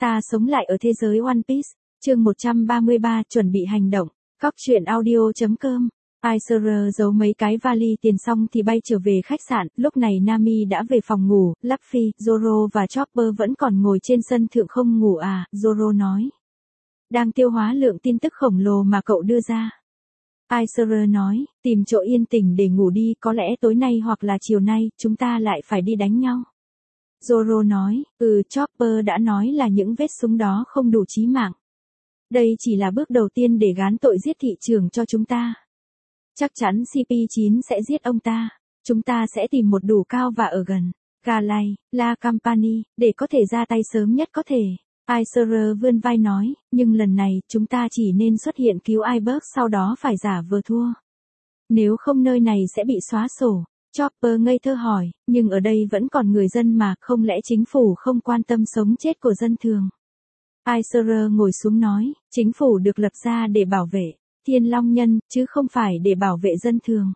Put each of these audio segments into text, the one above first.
Ta sống lại ở thế giới One Piece. Chương 133 chuẩn bị hành động. Góc truyện audio.com. Aiser giấu mấy cái vali tiền xong thì bay trở về khách sạn. Lúc này Nami đã về phòng ngủ. Luffy, Zoro và Chopper vẫn còn ngồi trên sân thượng không ngủ à? Zoro nói. Đang tiêu hóa lượng tin tức khổng lồ mà cậu đưa ra. Aiser nói, tìm chỗ yên tĩnh để ngủ đi, có lẽ tối nay hoặc là chiều nay, chúng ta lại phải đi đánh nhau. Zoro nói, Chopper đã nói là những vết súng đó không đủ chí mạng. Đây chỉ là bước đầu tiên để gán tội giết thị trường cho chúng ta. Chắc chắn CP9 sẽ giết ông ta. Chúng ta sẽ tìm một đủ cao và ở gần Galay, La Campani, để có thể ra tay sớm nhất có thể. Aiser vươn vai nói, nhưng lần này chúng ta chỉ nên xuất hiện cứu Iceberg sau đó phải giả vờ thua. Nếu không nơi này sẽ bị xóa sổ. Chopper ngây thơ hỏi, nhưng ở đây vẫn còn người dân mà, không lẽ chính phủ không quan tâm sống chết của dân thường? Aiser ngồi xuống nói, chính phủ được lập ra để bảo vệ Thiên Long Nhân, chứ không phải để bảo vệ dân thường.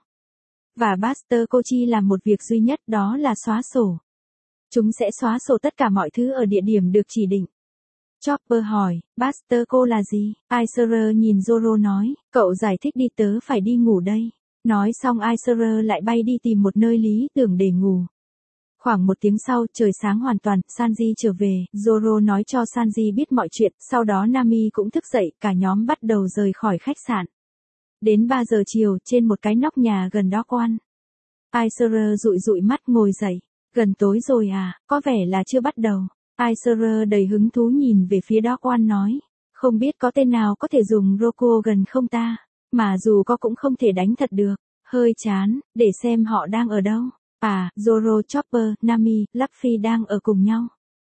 Và Buster Kochi làm một việc duy nhất, đó là xóa sổ. Chúng sẽ xóa sổ tất cả mọi thứ ở địa điểm được chỉ định. Chopper hỏi, Buster cô là gì? Aiser nhìn Zoro nói, cậu giải thích đi, tớ phải đi ngủ đây. Nói xong Aiser lại bay đi tìm một nơi lý tưởng để ngủ. Khoảng 1 tiếng sau, trời sáng hoàn toàn, Sanji trở về, Zoro nói cho Sanji biết mọi chuyện, sau đó Nami cũng thức dậy, cả nhóm bắt đầu rời khỏi khách sạn. Đến 3 giờ chiều, trên một cái nóc nhà gần đó quan. Aiser dụi dụi mắt ngồi dậy, gần tối rồi à, có vẻ là chưa bắt đầu. Aiser đầy hứng thú nhìn về phía đó quan nói, không biết có tên nào có thể dùng Roku gần không ta, mà dù có cũng không thể đánh thật được, hơi chán, để xem họ đang ở đâu. À, Zoro, Chopper, Nami, Luffy đang ở cùng nhau.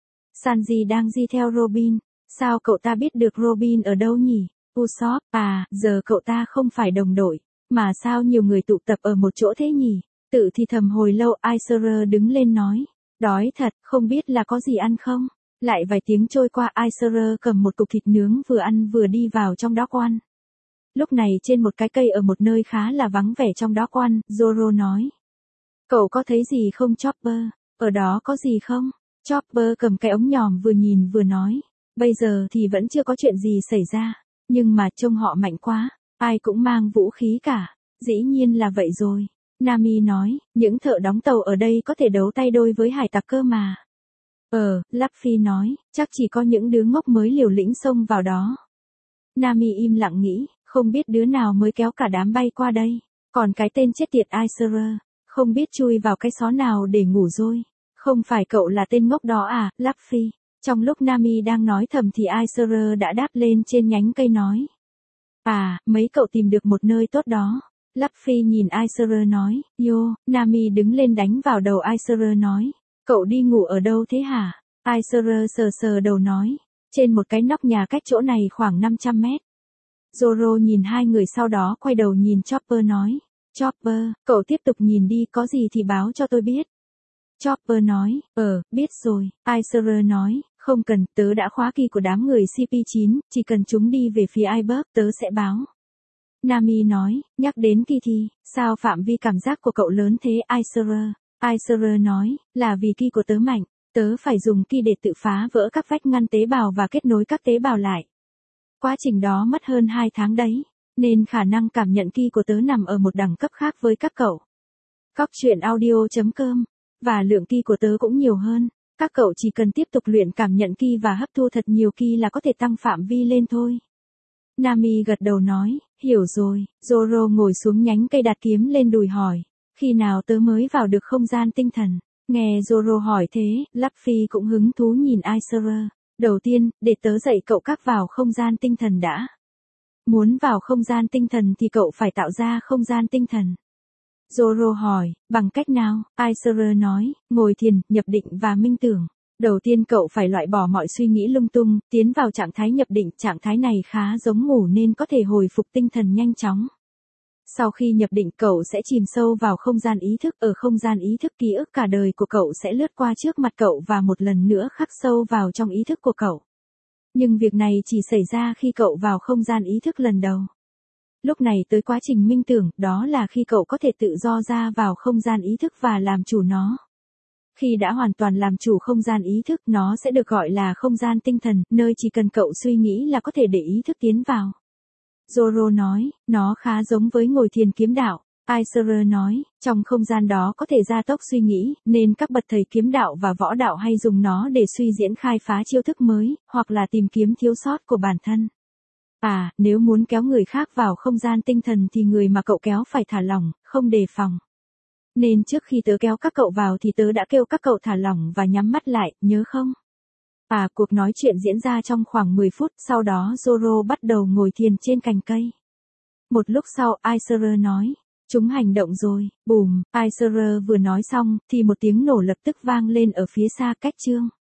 Sanji đang đi theo Robin, sao cậu ta biết được Robin ở đâu nhỉ? Usopp, à, giờ cậu ta không phải đồng đội, mà sao nhiều người tụ tập ở một chỗ thế nhỉ? Tự thì thầm hồi lâu, Aiser đứng lên nói, đói thật, không biết là có gì ăn không? Lại vài tiếng trôi qua, Aiser cầm một cục thịt nướng vừa ăn vừa đi vào trong đó quan. Lúc này trên một cái cây ở một nơi khá là vắng vẻ trong đó quan, Zoro nói. Cậu có thấy gì không Chopper? Ở đó có gì không? Chopper cầm cái ống nhòm vừa nhìn vừa nói. Bây giờ thì vẫn chưa có chuyện gì xảy ra. Nhưng mà trông họ mạnh quá. Ai cũng mang vũ khí cả. Dĩ nhiên là vậy rồi. Nami nói, những thợ đóng tàu ở đây có thể đấu tay đôi với hải tặc cơ mà. Luffy nói, chắc chỉ có những đứa ngốc mới liều lĩnh xông vào đó. Nami im lặng nghĩ, không biết đứa nào mới kéo cả đám bay qua đây. Còn cái tên chết tiệt Aiser, không biết chui vào cái xó nào để ngủ rồi. Không phải cậu là tên ngốc đó à, Luffy? Trong lúc Nami đang nói thầm thì Aiser đã đáp lên trên nhánh cây nói. À, mấy cậu tìm được một nơi tốt đó. Luffy nhìn Aiser nói, yo, Nami đứng lên đánh vào đầu Aiser nói. Cậu đi ngủ ở đâu thế hả? Aiser sờ sờ đầu nói. Trên một cái nóc nhà cách chỗ này khoảng 500 mét. Zoro nhìn hai người sau đó quay đầu nhìn Chopper nói. Chopper, cậu tiếp tục nhìn đi, có gì thì báo cho tôi biết. Chopper nói, biết rồi. Aiser nói, không cần, tớ đã khóa key của đám người CP9, chỉ cần chúng đi về phía Iceberg, tớ sẽ báo. Nami nói, nhắc đến key thì, sao phạm vi cảm giác của cậu lớn thế Aiser? Aiser nói, là vì key của tớ mạnh, tớ phải dùng key để tự phá vỡ các vách ngăn tế bào và kết nối các tế bào lại. Quá trình đó mất hơn 2 tháng đấy. Nên khả năng cảm nhận ki của tớ nằm ở một đẳng cấp khác với các cậu. Góc truyện audio.com. Và lượng ki của tớ cũng nhiều hơn. Các cậu chỉ cần tiếp tục luyện cảm nhận ki và hấp thu thật nhiều ki là có thể tăng phạm vi lên thôi. Nami gật đầu nói, hiểu rồi. Zoro ngồi xuống nhánh cây đặt kiếm lên đùi hỏi. Khi nào tớ mới vào được không gian tinh thần? Nghe Zoro hỏi thế, Luffy cũng hứng thú nhìn Aiser. Đầu tiên, để tớ dạy cậu các vào không gian tinh thần đã. Muốn vào không gian tinh thần thì cậu phải tạo ra không gian tinh thần. Zoro hỏi, bằng cách nào? Aiser nói, ngồi thiền, nhập định và minh tưởng. Đầu tiên cậu phải loại bỏ mọi suy nghĩ lung tung, tiến vào trạng thái nhập định, trạng thái này khá giống ngủ nên có thể hồi phục tinh thần nhanh chóng. Sau khi nhập định cậu sẽ chìm sâu vào không gian ý thức, ở không gian ý thức ký ức cả đời của cậu sẽ lướt qua trước mặt cậu và một lần nữa khắc sâu vào trong ý thức của cậu. Nhưng việc này chỉ xảy ra khi cậu vào không gian ý thức lần đầu. Lúc này tới quá trình minh tưởng, đó là khi cậu có thể tự do ra vào không gian ý thức và làm chủ nó. Khi đã hoàn toàn làm chủ không gian ý thức, nó sẽ được gọi là không gian tinh thần, nơi chỉ cần cậu suy nghĩ là có thể để ý thức tiến vào. Zoro nói, nó khá giống với ngồi thiền kiếm đạo. Aiser nói, trong không gian đó có thể gia tốc suy nghĩ, nên các bậc thầy kiếm đạo và võ đạo hay dùng nó để suy diễn khai phá chiêu thức mới, hoặc là tìm kiếm thiếu sót của bản thân. À, nếu muốn kéo người khác vào không gian tinh thần thì người mà cậu kéo phải thả lỏng, không đề phòng. Nên trước khi tớ kéo các cậu vào thì tớ đã kêu các cậu thả lỏng và nhắm mắt lại, nhớ không? À, cuộc nói chuyện diễn ra trong khoảng 10 phút, sau đó Zoro bắt đầu ngồi thiền trên cành cây. Một lúc sau, Aiser nói, chúng hành động rồi, bùm, Aiser vừa nói xong, thì một tiếng nổ lập tức vang lên ở phía xa cách chương.